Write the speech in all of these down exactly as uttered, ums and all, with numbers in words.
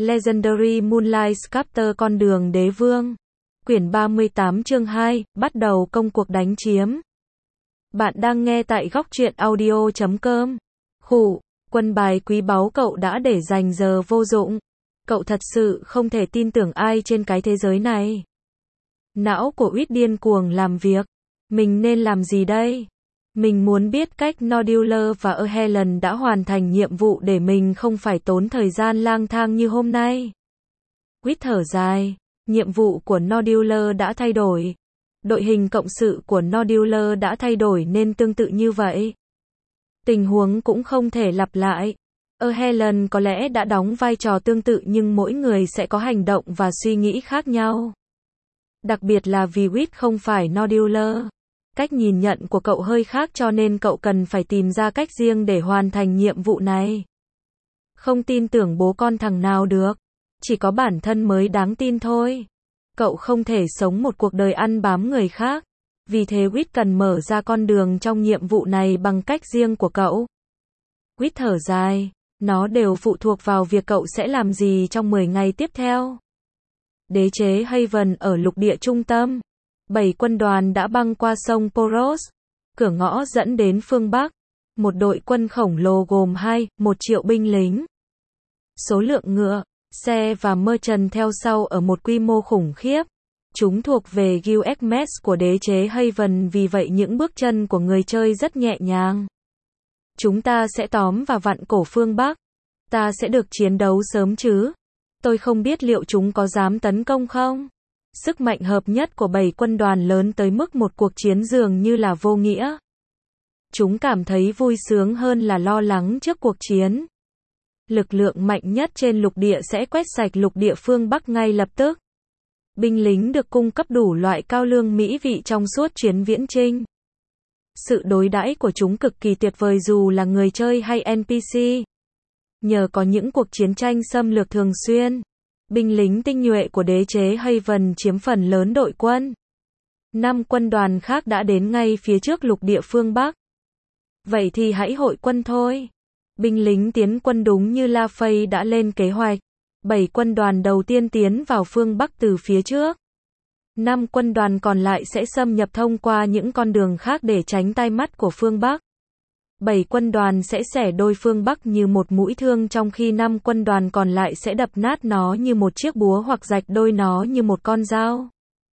Legendary Moonlight Sculptor Con đường đế vương. Quyển ba mươi tám chương hai, bắt đầu công cuộc đánh chiếm. Bạn đang nghe tại góc truyện audio chấm com. Khủ, quân bài quý báu cậu đã để dành giờ vô dụng. Cậu thật sự không thể tin tưởng ai trên cái thế giới này. Não của Uýt điên cuồng làm việc. Mình nên làm gì đây? Mình muốn biết cách Nodular và Erhelen đã hoàn thành nhiệm vụ để mình không phải tốn thời gian lang thang như hôm nay. Uýt thở dài. Nhiệm vụ của Nodular đã thay đổi. Đội hình cộng sự của Nodular đã thay đổi nên tương tự như vậy. Tình huống cũng không thể lặp lại. Erhelen có lẽ đã đóng vai trò tương tự nhưng mỗi người sẽ có hành động và suy nghĩ khác nhau. Đặc biệt là vì Uýt không phải Nodular. Cách nhìn nhận của cậu hơi khác cho nên cậu cần phải tìm ra cách riêng để hoàn thành nhiệm vụ này. Không tin tưởng bố con thằng nào được. Chỉ có bản thân mới đáng tin thôi. Cậu không thể sống một cuộc đời ăn bám người khác. Vì thế Uýt cần mở ra con đường trong nhiệm vụ này bằng cách riêng của cậu. Uýt thở dài. Nó đều phụ thuộc vào việc cậu sẽ làm gì trong mười ngày tiếp theo. Đế chế Haven ở lục địa trung tâm. Bảy quân đoàn đã băng qua sông Poros. Cửa ngõ dẫn đến phương Bắc. Một đội quân khổng lồ gồm hai, một triệu binh lính. Số lượng ngựa, xe và merchant theo sau ở một quy mô khủng khiếp. Chúng thuộc về Guild Xmas của đế chế Haven, vì vậy những bước chân của người chơi rất nhẹ nhàng. Chúng ta sẽ tóm và vặn cổ phương Bắc. Ta sẽ được chiến đấu sớm chứ? Tôi không biết liệu chúng có dám tấn công không? Sức mạnh hợp nhất của bảy quân đoàn lớn tới mức một cuộc chiến dường như là vô nghĩa. Chúng cảm thấy vui sướng hơn là lo lắng trước cuộc chiến. Lực lượng mạnh nhất trên lục địa sẽ quét sạch lục địa phương Bắc ngay lập tức. Binh lính được cung cấp đủ loại cao lương mỹ vị trong suốt chuyến viễn chinh. Sự đối đãi của chúng cực kỳ tuyệt vời dù là người chơi hay en pê xê. Nhờ có những cuộc chiến tranh xâm lược thường xuyên, binh lính tinh nhuệ của đế chế Haven chiếm phần lớn đội quân. Năm quân đoàn khác đã đến ngay phía trước lục địa phương Bắc. Vậy thì hãy hội quân thôi. Binh lính tiến quân đúng như La Fay đã lên kế hoạch. Bảy quân đoàn đầu tiên tiến vào phương Bắc từ phía trước. Năm quân đoàn còn lại sẽ xâm nhập thông qua những con đường khác để tránh tai mắt của phương Bắc. Bảy quân đoàn sẽ xẻ đôi phương Bắc như một mũi thương, trong khi năm quân đoàn còn lại sẽ đập nát nó như một chiếc búa hoặc rạch đôi nó như một con dao.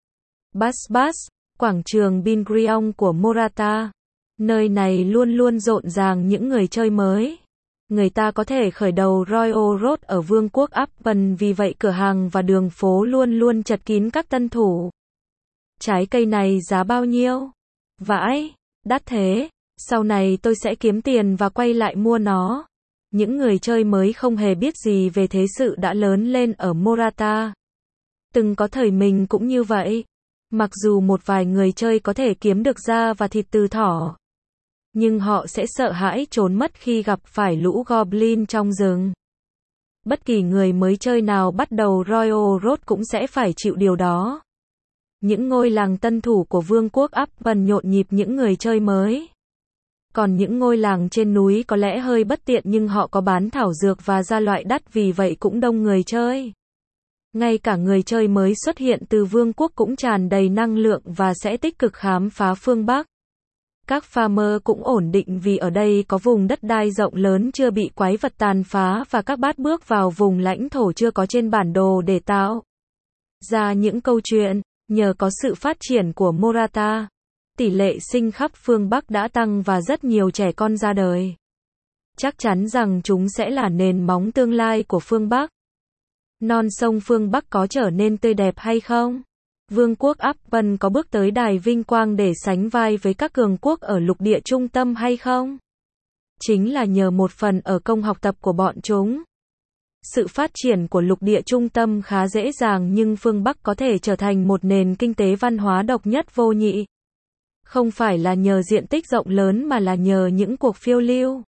Bas Bas, quảng trường Bingrion của Morata. Nơi này luôn luôn rộn ràng những người chơi mới. Người ta có thể khởi đầu Royal Road ở vương quốc Appen, vì vậy cửa hàng và đường phố luôn luôn chật kín các tân thủ. Trái cây này giá bao nhiêu? Vãi, đắt thế. Sau này tôi sẽ kiếm tiền và quay lại mua nó. Những người chơi mới không hề biết gì về thế sự đã lớn lên ở Morata. Từng có thời mình cũng như vậy. Mặc dù một vài người chơi có thể kiếm được da và thịt từ thỏ, nhưng họ sẽ sợ hãi trốn mất khi gặp phải lũ goblin trong rừng. Bất kỳ người mới chơi nào bắt đầu Royal Road cũng sẽ phải chịu điều đó. Những ngôi làng tân thủ của vương quốc Appen nhộn nhịp những người chơi mới. Còn những ngôi làng trên núi có lẽ hơi bất tiện nhưng họ có bán thảo dược và gia loại đắt, vì vậy cũng đông người chơi. Ngay cả người chơi mới xuất hiện từ vương quốc cũng tràn đầy năng lượng và sẽ tích cực khám phá phương Bắc. Các farmer cũng ổn định vì ở đây có vùng đất đai rộng lớn chưa bị quái vật tàn phá, và các bát bước vào vùng lãnh thổ chưa có trên bản đồ để tạo ra những câu chuyện. Nhờ có sự phát triển của Morata, tỷ lệ sinh khắp phương Bắc đã tăng và rất nhiều trẻ con ra đời. Chắc chắn rằng chúng sẽ là nền móng tương lai của phương Bắc. Non sông phương Bắc có trở nên tươi đẹp hay không? Vương quốc Appen có bước tới đài vinh quang để sánh vai với các cường quốc ở lục địa trung tâm hay không? Chính là nhờ một phần ở công học tập của bọn chúng. Sự phát triển của lục địa trung tâm khá dễ dàng, nhưng phương Bắc có thể trở thành một nền kinh tế văn hóa độc nhất vô nhị. Không phải là nhờ diện tích rộng lớn mà là nhờ những cuộc phiêu lưu.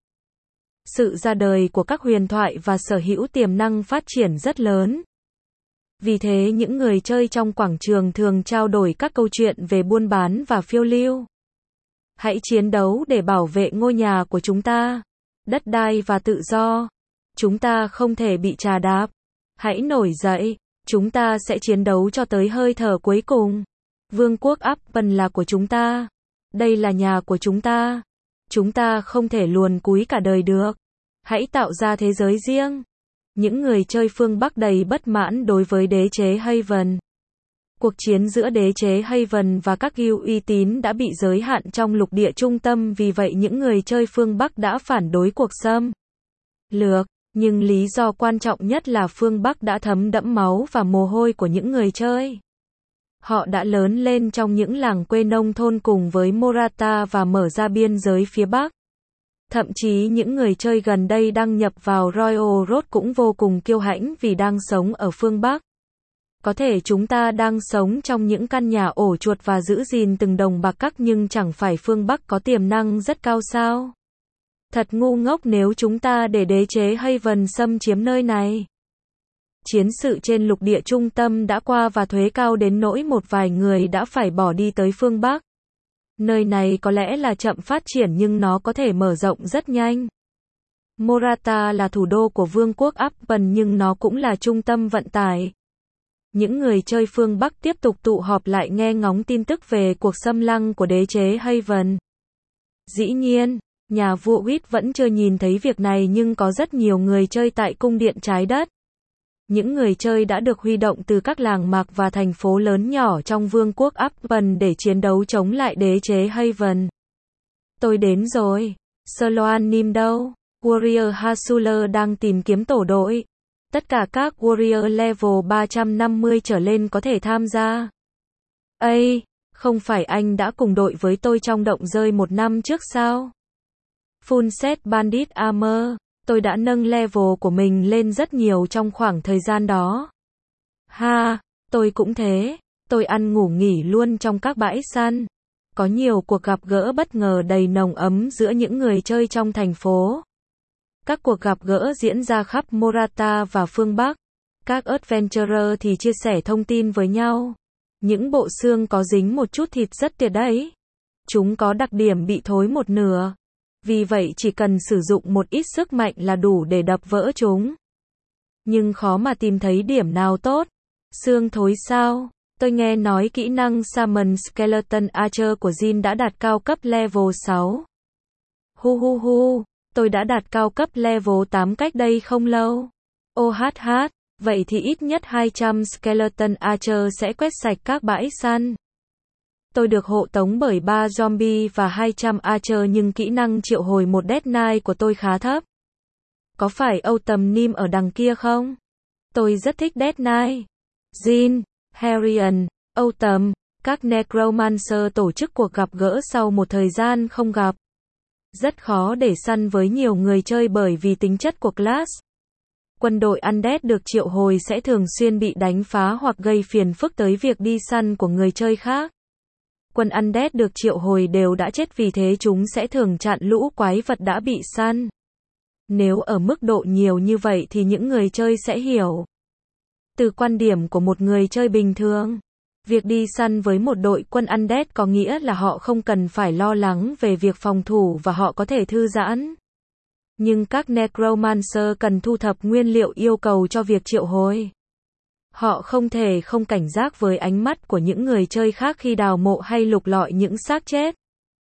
Sự ra đời của các huyền thoại và sở hữu tiềm năng phát triển rất lớn. Vì thế những người chơi trong quảng trường thường trao đổi các câu chuyện về buôn bán và phiêu lưu. Hãy chiến đấu để bảo vệ ngôi nhà của chúng ta, đất đai và tự do. Chúng ta không thể bị trà đạp. Hãy nổi dậy, chúng ta sẽ chiến đấu cho tới hơi thở cuối cùng. Vương quốc Appen là của chúng ta. Đây là nhà của chúng ta. Chúng ta không thể luồn cúi cả đời được. Hãy tạo ra thế giới riêng. Những người chơi phương Bắc đầy bất mãn đối với đế chế Haven. Cuộc chiến giữa đế chế Haven và các guild uy tín đã bị giới hạn trong lục địa trung tâm, vì vậy những người chơi phương Bắc đã phản đối cuộc xâm lược. Nhưng lý do quan trọng nhất là phương Bắc đã thấm đẫm máu và mồ hôi của những người chơi. Họ đã lớn lên trong những làng quê nông thôn cùng với Morata và mở ra biên giới phía Bắc. Thậm chí những người chơi gần đây đăng nhập vào Royal Road cũng vô cùng kiêu hãnh vì đang sống ở phương Bắc. Có thể chúng ta đang sống trong những căn nhà ổ chuột và giữ gìn từng đồng bạc cắc, nhưng chẳng phải phương Bắc có tiềm năng rất cao sao? Thật ngu ngốc nếu chúng ta để đế chế Haven xâm chiếm nơi này. Chiến sự trên lục địa trung tâm đã qua và thuế cao đến nỗi một vài người đã phải bỏ đi tới phương Bắc. Nơi này có lẽ là chậm phát triển nhưng nó có thể mở rộng rất nhanh. Morata là thủ đô của Vương quốc Appen nhưng nó cũng là trung tâm vận tải. Những người chơi phương Bắc tiếp tục tụ họp lại nghe ngóng tin tức về cuộc xâm lăng của đế chế Haven. Dĩ nhiên, nhà vua Witt vẫn chưa nhìn thấy việc này nhưng có rất nhiều người chơi tại cung điện trái đất. Những người chơi đã được huy động từ các làng mạc và thành phố lớn nhỏ trong Vương quốc Appen để chiến đấu chống lại đế chế Haven. Tôi đến rồi. Sloanim đâu? Warrior Hasuler đang tìm kiếm tổ đội. Tất cả các Warrior level ba trăm năm mươi trở lên có thể tham gia. Ây, không phải anh đã cùng đội với tôi trong động rơi một năm trước sao? Full set Bandit Armor. Tôi đã nâng level của mình lên rất nhiều trong khoảng thời gian đó. Ha, tôi cũng thế. Tôi ăn ngủ nghỉ luôn trong các bãi săn. Có nhiều cuộc gặp gỡ bất ngờ đầy nồng ấm giữa những người chơi trong thành phố. Các cuộc gặp gỡ diễn ra khắp Morata và phương Bắc. Các adventurer thì chia sẻ thông tin với nhau. Những bộ xương có dính một chút thịt rất tuyệt đấy. Chúng có đặc điểm bị thối một nửa. Vì vậy chỉ cần sử dụng một ít sức mạnh là đủ để đập vỡ chúng. Nhưng khó mà tìm thấy điểm nào tốt. Xương thối sao? Tôi nghe nói kỹ năng Summon Skeleton Archer của Jin đã đạt cao cấp level sáu. Hu hu hu, tôi đã đạt cao cấp level tám cách đây không lâu. Ô hát hát, vậy thì ít nhất hai trăm Skeleton Archer sẽ quét sạch các bãi săn. Tôi được hộ tống bởi ba zombie và hai trăm Archer nhưng kỹ năng triệu hồi một Death Knight của tôi khá thấp. Có phải Âu Tầm Nim ở đằng kia không? Tôi rất thích Death Knight. Jin, Harrion, Âu Tầm, các Necromancer tổ chức cuộc gặp gỡ sau một thời gian không gặp. Rất khó để săn với nhiều người chơi bởi vì tính chất của class. Quân đội Undead được triệu hồi sẽ thường xuyên bị đánh phá hoặc gây phiền phức tới việc đi săn của người chơi khác. Quân Undead được triệu hồi đều đã chết vì thế chúng sẽ thường chặn lũ quái vật đã bị săn. Nếu ở mức độ nhiều như vậy thì những người chơi sẽ hiểu. Từ quan điểm của một người chơi bình thường, việc đi săn với một đội quân Undead có nghĩa là họ không cần phải lo lắng về việc phòng thủ và họ có thể thư giãn. Nhưng các Necromancer cần thu thập nguyên liệu yêu cầu cho việc triệu hồi. Họ không thể không cảnh giác với ánh mắt của những người chơi khác khi đào mộ hay lục lọi những xác chết.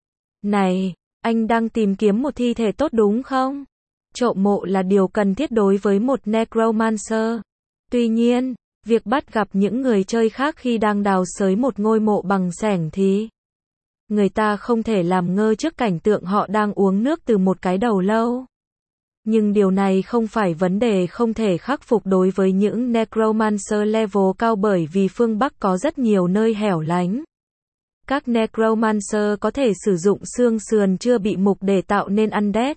Này, anh đang tìm kiếm một thi thể tốt đúng không? Trộm mộ là điều cần thiết đối với một Necromancer. Tuy nhiên, việc bắt gặp những người chơi khác khi đang đào xới một ngôi mộ bằng xẻng thì người ta không thể làm ngơ trước cảnh tượng họ đang uống nước từ một cái đầu lâu. Nhưng điều này không phải vấn đề không thể khắc phục đối với những Necromancer level cao bởi vì phương Bắc có rất nhiều nơi hẻo lánh. Các Necromancer có thể sử dụng xương sườn chưa bị mục để tạo nên Undead.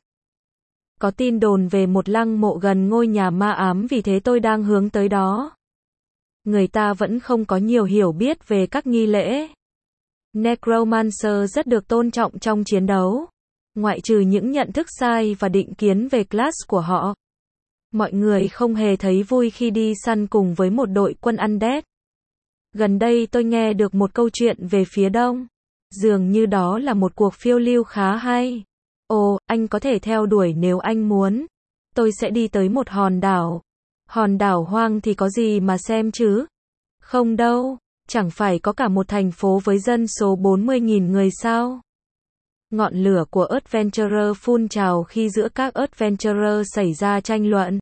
Có tin đồn về một lăng mộ gần ngôi nhà ma ám vì thế tôi đang hướng tới đó. Người ta vẫn không có nhiều hiểu biết về các nghi lễ. Necromancer rất được tôn trọng trong chiến đấu. Ngoại trừ những nhận thức sai và định kiến về class của họ. Mọi người không hề thấy vui khi đi săn cùng với một đội quân Undead. Gần đây tôi nghe được một câu chuyện về phía đông. Dường như đó là một cuộc phiêu lưu khá hay. Ồ, anh có thể theo đuổi nếu anh muốn. Tôi sẽ đi tới một hòn đảo. Hòn đảo hoang thì có gì mà xem chứ? Không đâu, chẳng phải có cả một thành phố với dân số bốn mươi nghìn người sao? Ngọn lửa của Adventurer phun trào khi giữa các Adventurer xảy ra tranh luận.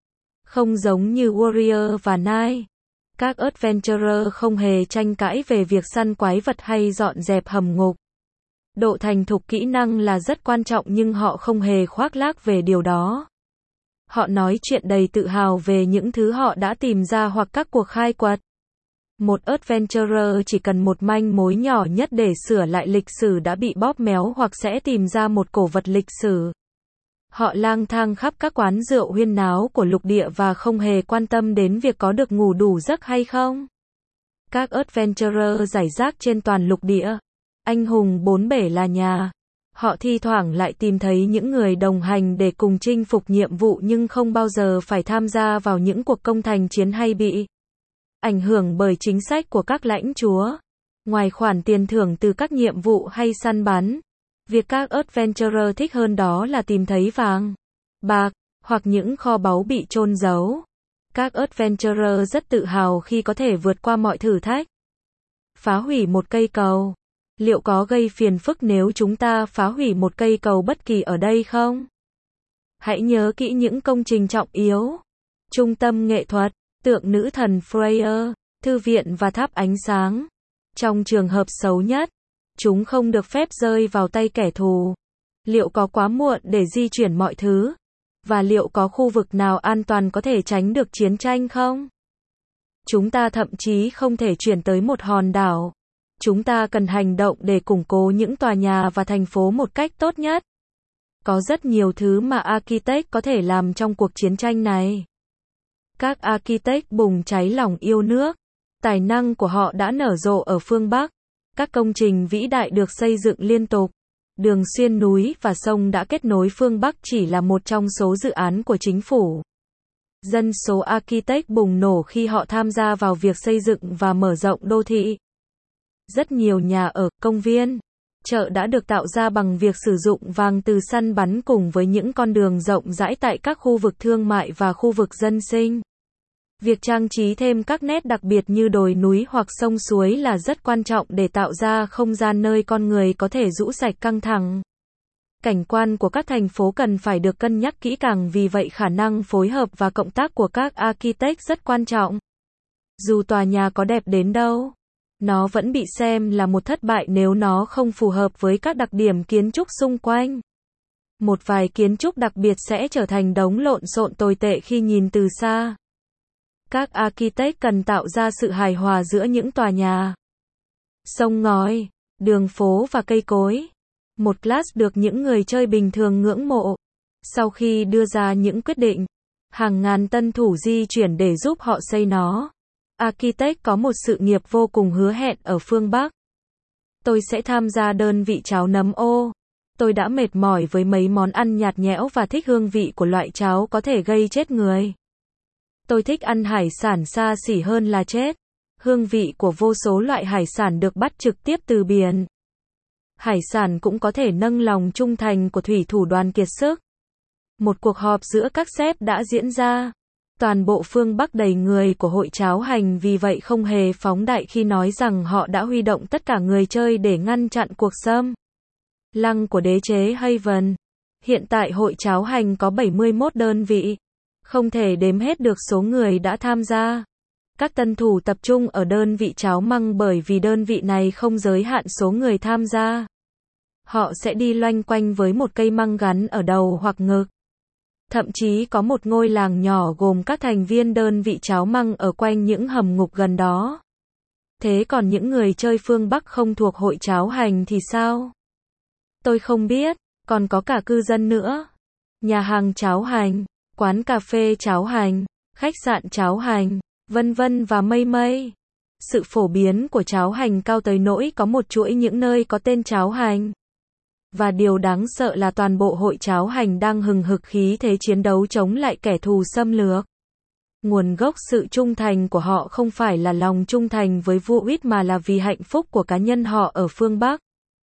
Không giống như Warrior và Knight, các Adventurer không hề tranh cãi về việc săn quái vật hay dọn dẹp hầm ngục. Độ thành thục kỹ năng là rất quan trọng nhưng họ không hề khoác lác về điều đó. Họ nói chuyện đầy tự hào về những thứ họ đã tìm ra hoặc các cuộc khai quật. Một Adventurer chỉ cần một manh mối nhỏ nhất để sửa lại lịch sử đã bị bóp méo hoặc sẽ tìm ra một cổ vật lịch sử. Họ lang thang khắp các quán rượu huyên náo của lục địa và không hề quan tâm đến việc có được ngủ đủ giấc hay không. Các Adventurer rải rác trên toàn lục địa. Anh hùng bốn bể là nhà. Họ thi thoảng lại tìm thấy những người đồng hành để cùng chinh phục nhiệm vụ nhưng không bao giờ phải tham gia vào những cuộc công thành chiến hay bị ảnh hưởng bởi chính sách của các lãnh chúa. Ngoài khoản tiền thưởng từ các nhiệm vụ hay săn bắn, việc các Adventurer thích hơn đó là tìm thấy vàng, bạc, hoặc những kho báu bị chôn giấu. Các Adventurer rất tự hào khi có thể vượt qua mọi thử thách. Phá hủy một cây cầu. Liệu có gây phiền phức nếu chúng ta phá hủy một cây cầu bất kỳ ở đây không? Hãy nhớ kỹ những công trình trọng yếu. Trung tâm nghệ thuật, tượng nữ thần Freya, thư viện và tháp ánh sáng. Trong trường hợp xấu nhất, chúng không được phép rơi vào tay kẻ thù. Liệu có quá muộn để di chuyển mọi thứ? Và liệu có khu vực nào an toàn có thể tránh được chiến tranh không? Chúng ta thậm chí không thể chuyển tới một hòn đảo. Chúng ta cần hành động để củng cố những tòa nhà và thành phố một cách tốt nhất. Có rất nhiều thứ mà Architect có thể làm trong cuộc chiến tranh này. Các Architect bùng cháy lòng yêu nước. Tài năng của họ đã nở rộ ở phương Bắc. Các công trình vĩ đại được xây dựng liên tục. Đường xuyên núi và sông đã kết nối phương Bắc chỉ là một trong số dự án của chính phủ. Dân số Architect bùng nổ khi họ tham gia vào việc xây dựng và mở rộng đô thị. Rất nhiều nhà ở, công viên, chợ đã được tạo ra bằng việc sử dụng vàng từ săn bắn cùng với những con đường rộng rãi tại các khu vực thương mại và khu vực dân sinh. Việc trang trí thêm các nét đặc biệt như đồi núi hoặc sông suối là rất quan trọng để tạo ra không gian nơi con người có thể rũ sạch căng thẳng. Cảnh quan của các thành phố cần phải được cân nhắc kỹ càng, vì vậy khả năng phối hợp và cộng tác của các architect rất quan trọng. Dù tòa nhà có đẹp đến đâu, nó vẫn bị xem là một thất bại nếu nó không phù hợp với các đặc điểm kiến trúc xung quanh. Một vài kiến trúc đặc biệt sẽ trở thành đống lộn xộn tồi tệ khi nhìn từ xa. Các architect cần tạo ra sự hài hòa giữa những tòa nhà, sông ngòi, đường phố và cây cối. Một class được những người chơi bình thường ngưỡng mộ. Sau khi đưa ra những quyết định, hàng ngàn tân thủ di chuyển để giúp họ xây nó. Architect có một sự nghiệp vô cùng hứa hẹn ở phương Bắc. Tôi sẽ tham gia đơn vị cháo nấm ô. Tôi đã mệt mỏi với mấy món ăn nhạt nhẽo và thích hương vị của loại cháo có thể gây chết người. Tôi thích ăn hải sản xa xỉ hơn là chết. Hương vị của vô số loại hải sản được bắt trực tiếp từ biển. Hải sản cũng có thể nâng lòng trung thành của thủy thủ đoàn kiệt sức. Một cuộc họp giữa các sếp đã diễn ra. Toàn bộ phương Bắc đầy người của hội cháo hành, vì vậy không hề phóng đại khi nói rằng họ đã huy động tất cả người chơi để ngăn chặn cuộc xâm lăng của đế chế Haven. Hiện tại hội cháo hành có bảy mươi mốt đơn vị. Không thể đếm hết được số người đã tham gia. Các tân thủ tập trung ở đơn vị cháo măng bởi vì đơn vị này không giới hạn số người tham gia. Họ sẽ đi loanh quanh với một cây măng gắn ở đầu hoặc ngực. Thậm chí có một ngôi làng nhỏ gồm các thành viên đơn vị cháo măng ở quanh những hầm ngục gần đó. Thế còn những người chơi phương Bắc không thuộc hội cháo hành thì sao? Tôi không biết, còn có cả cư dân nữa. Nhà hàng cháo hành, quán cà phê cháo hành, khách sạn cháo hành, vân vân và mây mây. Sự phổ biến của cháo hành cao tới nỗi có một chuỗi những nơi có tên cháo hành. Và điều đáng sợ là toàn bộ hội cháo hành đang hừng hực khí thế chiến đấu chống lại kẻ thù xâm lược. Nguồn gốc sự trung thành của họ không phải là lòng trung thành với vua Uýt mà là vì hạnh phúc của cá nhân họ ở phương Bắc.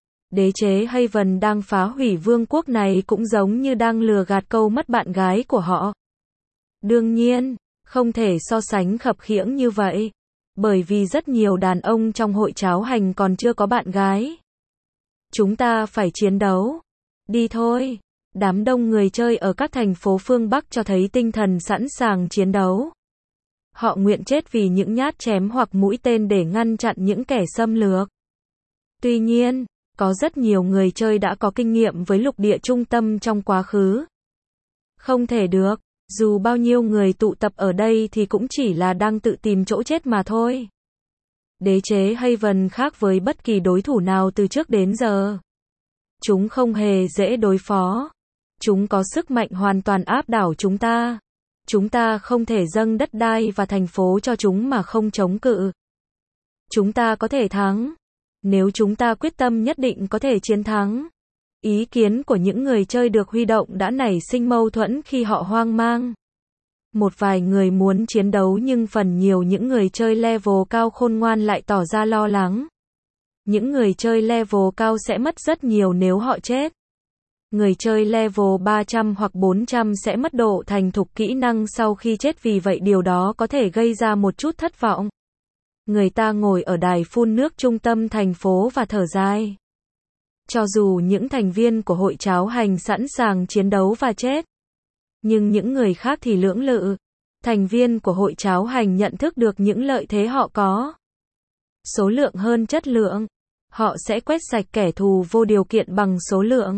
Đế chế Haven đang phá hủy vương quốc này cũng giống như đang lừa gạt câu mất bạn gái của họ. Đương nhiên, Không thể so sánh khập khiễng như vậy. Bởi vì rất nhiều đàn ông trong hội cháo hành còn chưa có bạn gái. Chúng ta phải chiến đấu. Đi thôi. Đám đông người chơi ở các thành phố phương Bắc cho thấy tinh thần sẵn sàng chiến đấu. Họ nguyện chết vì những nhát chém hoặc mũi tên để ngăn chặn những kẻ xâm lược. Tuy nhiên, có rất nhiều người chơi đã có kinh nghiệm với lục địa trung tâm trong quá khứ. Không thể được, dù bao nhiêu người tụ tập ở đây thì cũng chỉ là đang tự tìm chỗ chết mà thôi. Đế chế Haven khác với bất kỳ đối thủ nào từ trước đến giờ. Chúng không hề dễ đối phó. Chúng có sức mạnh hoàn toàn áp đảo chúng ta. Chúng ta không thể dâng đất đai và thành phố cho chúng mà không chống cự. Chúng ta có thể thắng. Nếu chúng ta quyết tâm nhất định có thể chiến thắng. Ý kiến của những người chơi được huy động đã nảy sinh mâu thuẫn khi họ hoang mang. Một vài người muốn chiến đấu nhưng phần nhiều những người chơi level cao khôn ngoan lại tỏ ra lo lắng. Những người chơi level cao sẽ mất rất nhiều nếu họ chết. Người chơi level ba trăm hoặc bốn trăm sẽ mất độ thành thục kỹ năng sau khi chết, vì vậy điều đó có thể gây ra một chút thất vọng. Người ta ngồi ở đài phun nước trung tâm thành phố và thở dài. Cho dù những thành viên của hội cháo hành sẵn sàng chiến đấu và chết, nhưng những người khác thì lưỡng lự. Thành viên của hội cháo hành nhận thức được những lợi thế họ có. Số lượng hơn chất lượng. Họ sẽ quét sạch kẻ thù vô điều kiện bằng số lượng.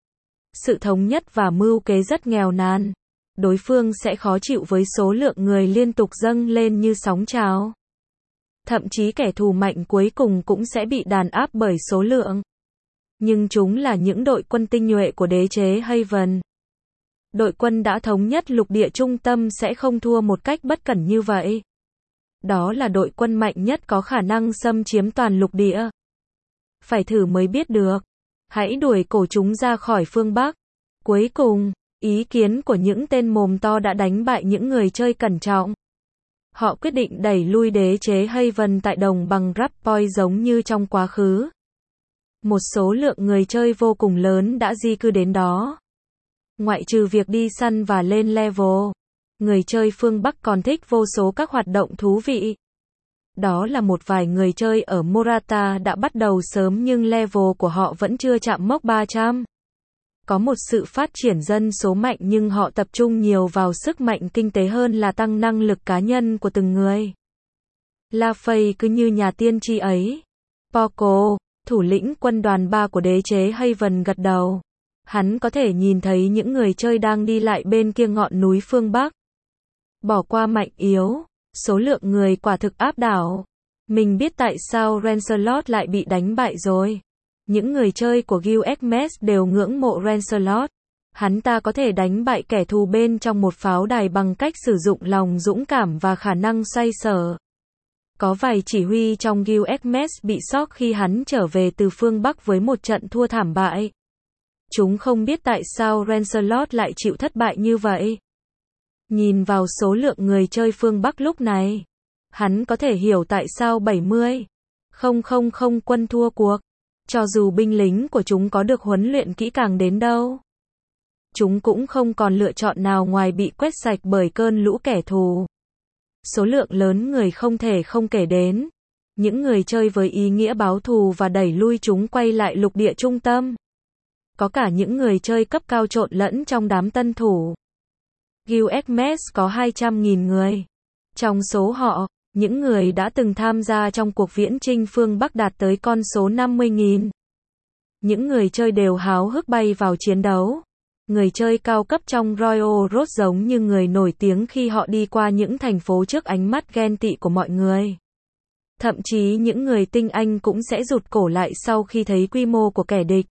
Sự thống nhất và mưu kế rất nghèo nàn. Đối phương sẽ khó chịu với số lượng người liên tục dâng lên như sóng trào. Thậm chí kẻ thù mạnh cuối cùng cũng sẽ bị đàn áp bởi số lượng. Nhưng chúng là những đội quân tinh nhuệ của đế chế Haven. Đội quân đã thống nhất lục địa trung tâm sẽ không thua một cách bất cẩn như vậy. Đó là đội quân mạnh nhất có khả năng xâm chiếm toàn lục địa. Phải thử mới biết được. Hãy đuổi cổ chúng ra khỏi phương Bắc. Cuối cùng, ý kiến của những tên mồm to đã đánh bại những người chơi cẩn trọng. Họ quyết định đẩy lui đế chế Haven tại đồng bằng Rappoy giống như trong quá khứ. Một số lượng người chơi vô cùng lớn đã di cư đến đó. Ngoại trừ việc đi săn và lên level, người chơi phương Bắc còn thích vô số các hoạt động thú vị. Đó là một vài người chơi ở Morata đã bắt đầu sớm nhưng level của họ vẫn chưa chạm mốc ba trăm. Có một sự phát triển dân số mạnh nhưng họ tập trung nhiều vào sức mạnh kinh tế hơn là tăng năng lực cá nhân của từng người. La Fay cứ như nhà tiên tri ấy. Poco, thủ lĩnh quân đoàn ba của đế chế Haven gật đầu. Hắn có thể nhìn thấy những người chơi đang đi lại bên kia ngọn núi phương Bắc. Bỏ qua mạnh yếu, số lượng người quả thực áp đảo. Mình biết tại sao Lancelot lại bị đánh bại rồi. Những người chơi của Guild Hermes đều ngưỡng mộ Lancelot. Hắn ta có thể đánh bại kẻ thù bên trong một pháo đài bằng cách sử dụng lòng dũng cảm và khả năng xoay sở. Có vài chỉ huy trong Guild Hermes bị sốc khi hắn trở về từ phương Bắc với một trận thua thảm bại. Chúng không biết tại sao Lancelot lại chịu thất bại như vậy. Nhìn vào số lượng người chơi phương Bắc lúc này, hắn có thể hiểu tại sao bảy mươi nghìn quân thua cuộc. Cho dù binh lính của chúng có được huấn luyện kỹ càng đến đâu, chúng cũng không còn lựa chọn nào ngoài bị quét sạch bởi cơn lũ kẻ thù. Số lượng lớn người không thể không kể đến. Những người chơi với ý nghĩa báo thù và đẩy lui chúng quay lại lục địa trung tâm. Có cả những người chơi cấp cao trộn lẫn trong đám tân thủ. Guild Hermes có hai trăm nghìn người. Trong số họ, những người đã từng tham gia trong cuộc viễn chinh phương Bắc đạt tới con số năm mươi nghìn. Những người chơi đều háo hức bay vào chiến đấu. Người chơi cao cấp trong Royal Road giống như người nổi tiếng khi họ đi qua những thành phố trước ánh mắt ghen tị của mọi người. Thậm chí những người tinh anh cũng sẽ rụt cổ lại sau khi thấy quy mô của kẻ địch.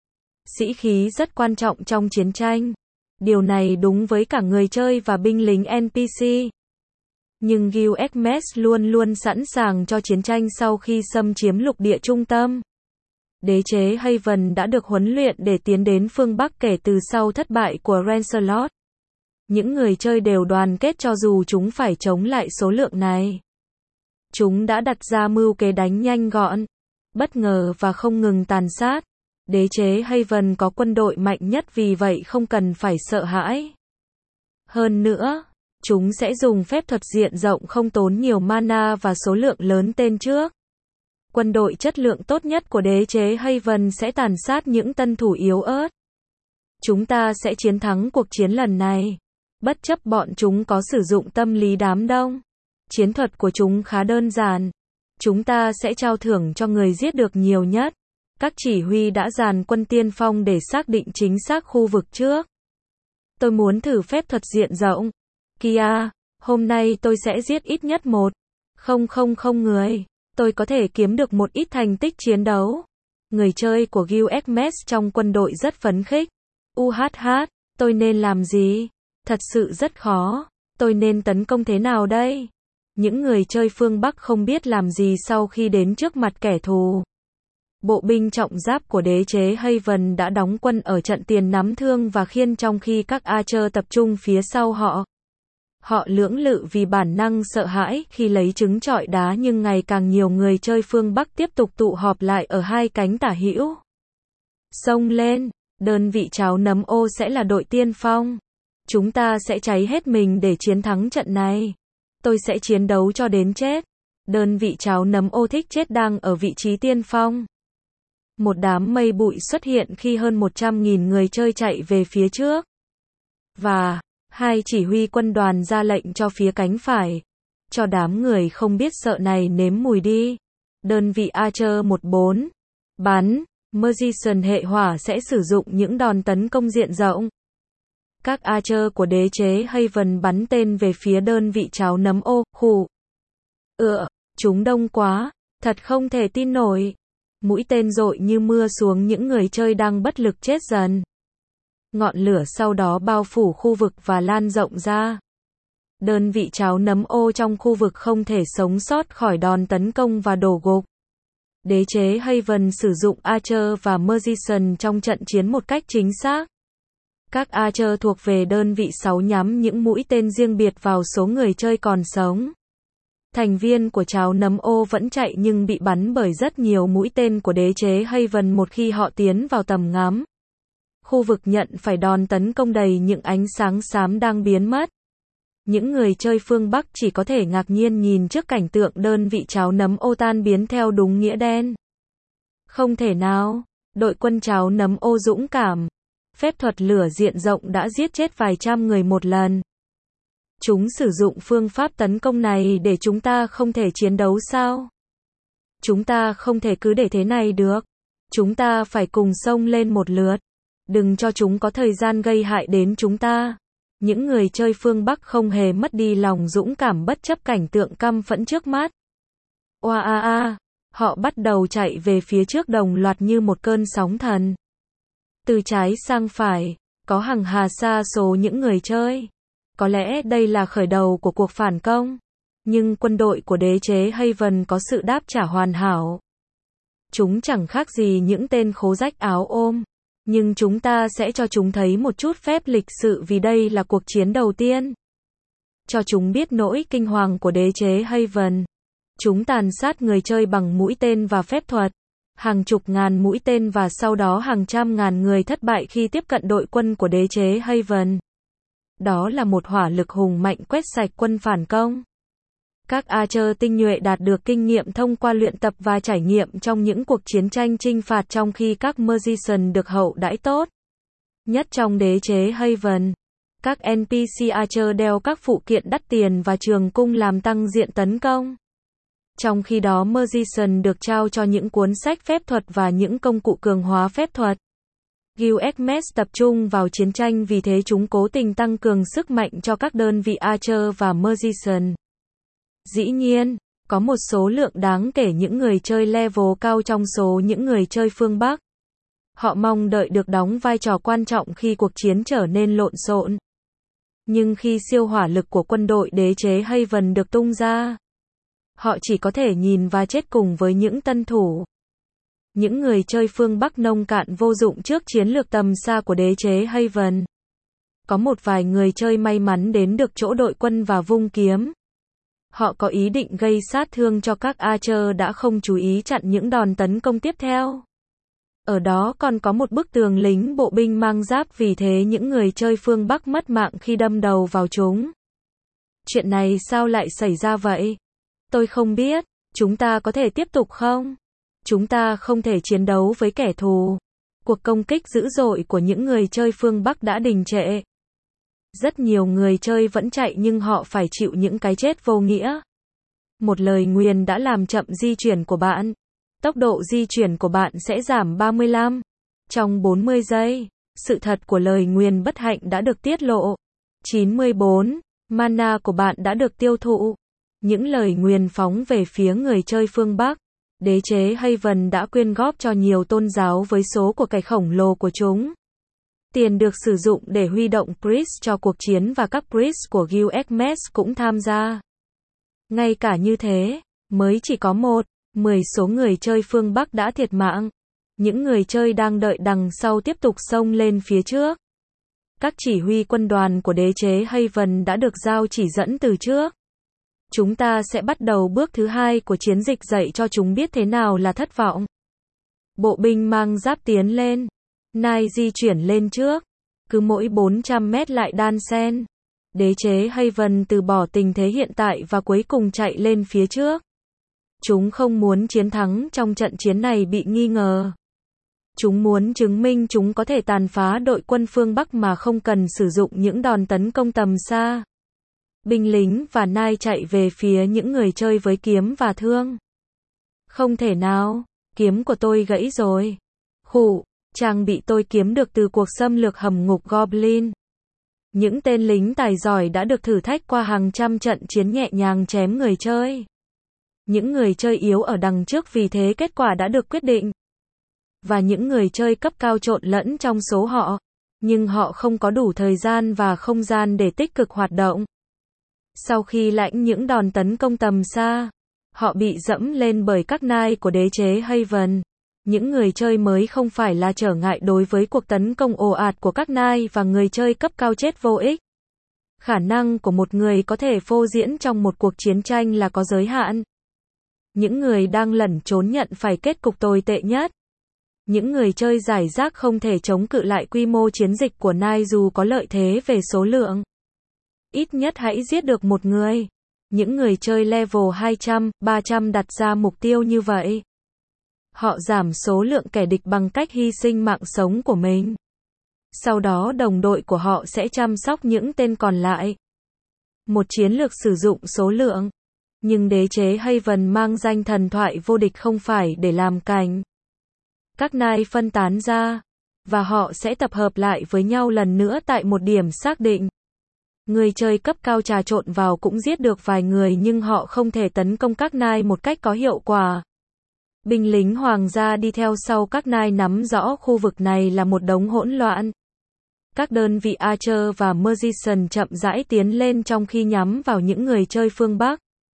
Sĩ khí rất quan trọng trong chiến tranh. Điều này đúng với cả người chơi và binh lính en pê xê. Nhưng Guild Hermes luôn luôn sẵn sàng cho chiến tranh sau khi xâm chiếm lục địa trung tâm. Đế chế Haven đã được huấn luyện để tiến đến phương Bắc kể từ sau thất bại của Lancelot. Những người chơi đều đoàn kết cho dù chúng phải chống lại số lượng này. Chúng đã đặt ra mưu kế đánh nhanh gọn, bất ngờ và không ngừng tàn sát. Đế chế Haven có quân đội mạnh nhất vì vậy không cần phải sợ hãi. Hơn nữa, Chúng sẽ dùng phép thuật diện rộng không tốn nhiều mana và số lượng lớn tên trước. Quân đội chất lượng tốt nhất của đế chế Haven sẽ tàn sát những tân thủ yếu ớt. Chúng ta sẽ chiến thắng cuộc chiến lần này. Bất chấp bọn chúng có sử dụng tâm lý đám đông. Chiến thuật của chúng khá đơn giản. Chúng ta sẽ trao thưởng cho người giết được nhiều nhất. Các chỉ huy đã dàn quân tiên phong để xác định chính xác khu vực trước. Tôi muốn thử phép thuật diện rộng. Kia, hôm nay tôi sẽ giết ít nhất một. Không không không người. Tôi có thể kiếm được một ít thành tích chiến đấu. Người chơi của Guildmates trong quân đội rất phấn khích. u hát hát, tôi nên làm gì? Thật sự rất khó. Tôi nên tấn công thế nào đây? Những người chơi phương Bắc không biết làm gì sau khi đến trước mặt kẻ thù. Bộ binh trọng giáp của đế chế Haven đã đóng quân ở trận tiền nắm thương và khiên trong khi các Archer tập trung phía sau họ. Họ lưỡng lự vì bản năng sợ hãi khi lấy trứng trọi đá, nhưng ngày càng nhiều người chơi phương Bắc tiếp tục tụ họp lại ở hai cánh tả hữu. Xông lên, đơn vị cháo nấm ô sẽ là đội tiên phong. Chúng ta sẽ cháy hết mình để chiến thắng trận này. Tôi sẽ chiến đấu cho đến chết. Đơn vị cháo nấm ô thích chết đang ở vị trí tiên phong. Một đám mây bụi xuất hiện khi hơn một trăm nghìn người chơi chạy về phía trước. Và hai chỉ huy quân đoàn ra lệnh cho phía cánh phải. Cho đám người không biết sợ này nếm mùi đi. Đơn vị Archer mười bốn. Bắn. Magician hệ hỏa sẽ sử dụng những đòn tấn công diện rộng. Các Archer của đế chế Haven bắn tên về phía đơn vị cháo nấm ô, khủ. Ựa, chúng đông quá, thật không thể tin nổi. Mũi tên rội như mưa xuống những người chơi đang bất lực chết dần. Ngọn lửa sau đó bao phủ khu vực và lan rộng ra. Đơn vị cháo nấm ô trong khu vực không thể sống sót khỏi đòn tấn công và đổ gục. Đế chế Haven sử dụng Archer và Magician trong trận chiến một cách chính xác. Các Archer thuộc về đơn vị sáu nhắm những mũi tên riêng biệt vào số người chơi còn sống. Thành viên của cháo nấm ô vẫn chạy nhưng bị bắn bởi rất nhiều mũi tên của đế chế Haven một khi họ tiến vào tầm ngắm. Khu vực nhận phải đòn tấn công đầy những ánh sáng xám đang biến mất. Những người chơi phương Bắc chỉ có thể ngạc nhiên nhìn trước cảnh tượng đơn vị cháo nấm ô tan biến theo đúng nghĩa đen. Không thể nào, đội quân cháo nấm ô dũng cảm. Phép thuật lửa diện rộng đã giết chết vài trăm người một lần. Chúng sử dụng phương pháp tấn công này để chúng ta không thể chiến đấu sao? Chúng ta không thể cứ để thế này được. Chúng ta phải cùng xông lên một lượt. Đừng cho chúng có thời gian gây hại đến chúng ta. Những người chơi phương Bắc không hề mất đi lòng dũng cảm bất chấp cảnh tượng căm phẫn trước mắt. Oa a a, họ bắt đầu chạy về phía trước đồng loạt như một cơn sóng thần. Từ trái sang phải, có hàng hà sa số những người chơi. Có lẽ đây là khởi đầu của cuộc phản công. Nhưng quân đội của đế chế Haven có sự đáp trả hoàn hảo. Chúng chẳng khác gì những tên khố rách áo ôm. Nhưng chúng ta sẽ cho chúng thấy một chút phép lịch sự vì đây là cuộc chiến đầu tiên. Cho chúng biết nỗi kinh hoàng của đế chế Haven. Chúng tàn sát người chơi bằng mũi tên và phép thuật. Hàng chục ngàn mũi tên và sau đó hàng trăm ngàn người thất bại khi tiếp cận đội quân của đế chế Haven. Đó là một hỏa lực hùng mạnh quét sạch quân phản công. Các Archer tinh nhuệ đạt được kinh nghiệm thông qua luyện tập và trải nghiệm trong những cuộc chiến tranh chinh phạt, trong khi các Magician được hậu đãi tốt nhất trong đế chế Haven. Các en pê xê Archer đeo các phụ kiện đắt tiền và trường cung làm tăng diện tấn công. Trong khi đó Magician được trao cho những cuốn sách phép thuật và những công cụ cường hóa phép thuật. Guildmates tập trung vào chiến tranh, vì thế chúng cố tình tăng cường sức mạnh cho các đơn vị Archer và Magician. Dĩ nhiên, có một số lượng đáng kể những người chơi level cao trong số những người chơi phương Bắc. Họ mong đợi được đóng vai trò quan trọng khi cuộc chiến trở nên lộn xộn. Nhưng khi siêu hỏa lực của quân đội đế chế Haven được tung ra, họ chỉ có thể nhìn và chết cùng với những tân thủ. Những người chơi phương Bắc nông cạn vô dụng trước chiến lược tầm xa của đế chế Haven. Có một vài người chơi may mắn đến được chỗ đội quân và vung kiếm. Họ có ý định gây sát thương cho các Archer đã không chú ý chặn những đòn tấn công tiếp theo. Ở đó còn có một bức tường lính bộ binh mang giáp, vì thế những người chơi phương Bắc mất mạng khi đâm đầu vào chúng. Chuyện này sao lại xảy ra vậy? Tôi không biết. Chúng ta có thể tiếp tục không? Chúng ta không thể chiến đấu với kẻ thù. Cuộc công kích dữ dội của những người chơi phương Bắc đã đình trệ. Rất nhiều người chơi vẫn chạy nhưng họ phải chịu những cái chết vô nghĩa. Một lời nguyền đã làm chậm di chuyển của bạn. Tốc độ di chuyển của bạn sẽ giảm ba mươi lăm trong bốn mươi giây. Sự thật của lời nguyền bất hạnh đã được tiết lộ. chín mươi bốn. Mana của bạn đã được tiêu thụ. Những lời nguyền phóng về phía người chơi phương Bắc. Đế chế Haven đã quyên góp cho nhiều tôn giáo với số của cải khổng lồ của chúng. Tiền được sử dụng để huy động priest cho cuộc chiến và các priest của Gilgamesh cũng tham gia. Ngay cả như thế, mới chỉ có một, mười số người chơi phương Bắc đã thiệt mạng. Những người chơi đang đợi đằng sau tiếp tục xông lên phía trước. Các chỉ huy quân đoàn của đế chế Haven đã được giao chỉ dẫn từ trước. Chúng ta sẽ bắt đầu bước thứ hai của chiến dịch dạy cho chúng biết thế nào là thất vọng. Bộ binh mang giáp tiến lên. Nai di chuyển lên trước. Cứ mỗi bốn trăm mét lại đan xen. Đế chế Haven từ bỏ tình thế hiện tại và cuối cùng chạy lên phía trước. Chúng không muốn chiến thắng trong trận chiến này bị nghi ngờ. Chúng muốn chứng minh chúng có thể tàn phá đội quân phương Bắc mà không cần sử dụng những đòn tấn công tầm xa. Binh lính và nai chạy về phía những người chơi với kiếm và thương. Không thể nào, kiếm của tôi gãy rồi. Khụ, trang bị tôi kiếm được từ cuộc xâm lược hầm ngục Goblin. Những tên lính tài giỏi đã được thử thách qua hàng trăm trận chiến nhẹ nhàng chém người chơi. Những người chơi yếu ở đằng trước vì thế kết quả đã được quyết định. Và những người chơi cấp cao trộn lẫn trong số họ. Nhưng họ không có đủ thời gian và không gian để tích cực hoạt động. Sau khi lãnh những đòn tấn công tầm xa, họ bị dẫm lên bởi các nai của đế chế Haven. Những người chơi mới không phải là trở ngại đối với cuộc tấn công ồ ạt của các nai và người chơi cấp cao chết vô ích. Khả năng của một người có thể phô diễn trong một cuộc chiến tranh là có giới hạn. Những người đang lẩn trốn nhận phải kết cục tồi tệ nhất. Những người chơi giải rác không thể chống cự lại quy mô chiến dịch của nai dù có lợi thế về số lượng. Ít nhất hãy giết được một người. Những người chơi level hai trăm, ba trăm đặt ra mục tiêu như vậy. Họ giảm số lượng kẻ địch bằng cách hy sinh mạng sống của mình. Sau đó đồng đội của họ sẽ chăm sóc những tên còn lại. Một chiến lược sử dụng số lượng. Nhưng đế chế Haven mang danh thần thoại vô địch không phải để làm cảnh. Các nai phân tán ra. Và họ sẽ tập hợp lại với nhau lần nữa tại một điểm xác định. Người chơi cấp cao trà trộn vào cũng giết được vài người nhưng họ không thể tấn công các nai một cách có hiệu quả. Binh lính hoàng gia đi theo sau các nai nắm rõ khu vực này là một đống hỗn loạn. Các đơn vị Archer và Magician chậm rãi tiến lên trong khi nhắm vào những người chơi phương Bắc.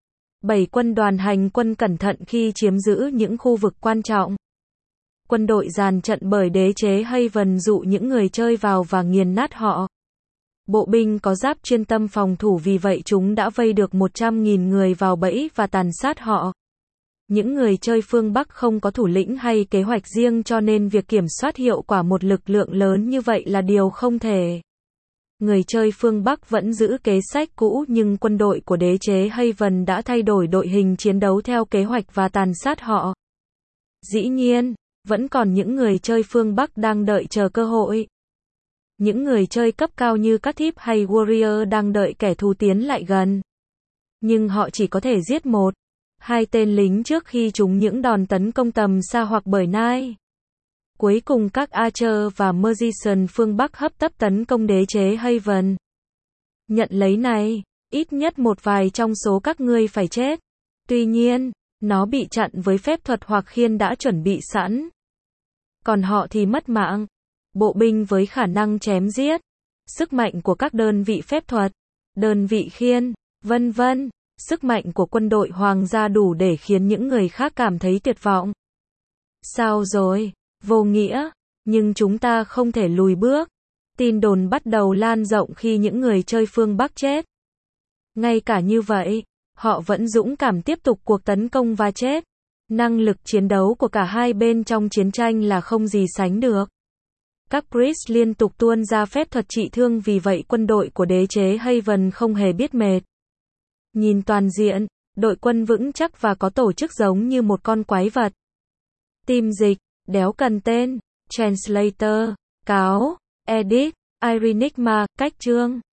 Bảy quân đoàn hành quân cẩn thận khi chiếm giữ những khu vực quan trọng. Quân đội dàn trận bởi đế chế Haven dụ những người chơi vào và nghiền nát họ. Bộ binh có giáp chuyên tâm phòng thủ vì vậy chúng đã vây được một trăm nghìn người vào bẫy và tàn sát họ. Những người chơi phương Bắc không có thủ lĩnh hay kế hoạch riêng cho nên việc kiểm soát hiệu quả một lực lượng lớn như vậy là điều không thể. Người chơi phương Bắc vẫn giữ kế sách cũ nhưng quân đội của đế chế Haven đã thay đổi đội hình chiến đấu theo kế hoạch và tàn sát họ. Dĩ nhiên, vẫn còn những người chơi phương Bắc đang đợi chờ cơ hội. Những người chơi cấp cao như các thiếp hay warrior đang đợi kẻ thù tiến lại gần. Nhưng họ chỉ có thể giết một, hai tên lính trước khi chúng những đòn tấn công tầm xa hoặc bởi nai. Cuối cùng các Archer và Magician phương Bắc hấp tấp tấn công đế chế Haven. Nhận lấy này, ít nhất một vài trong số các ngươi phải chết. Tuy nhiên, nó bị chặn với phép thuật hoặc khiên đã chuẩn bị sẵn. Còn họ thì mất mạng. Bộ binh với khả năng chém giết. Sức mạnh của các đơn vị phép thuật, đơn vị khiên, vân vân. Sức mạnh của quân đội hoàng gia đủ để khiến những người khác cảm thấy tuyệt vọng. Sao rồi? Vô nghĩa. Nhưng chúng ta không thể lùi bước. Tin đồn bắt đầu lan rộng khi những người chơi phương Bắc chết. Ngay cả như vậy, họ vẫn dũng cảm tiếp tục cuộc tấn công và chết. Năng lực chiến đấu của cả hai bên trong chiến tranh là không gì sánh được. Các priest liên tục tuôn ra phép thuật trị thương vì vậy quân đội của đế chế Haven không hề biết mệt. Nhìn toàn diện, đội quân vững chắc và có tổ chức giống như một con quái vật. Team dịch, đéo cần tên. Translator, cáo, edit, Irenigma, cách chương.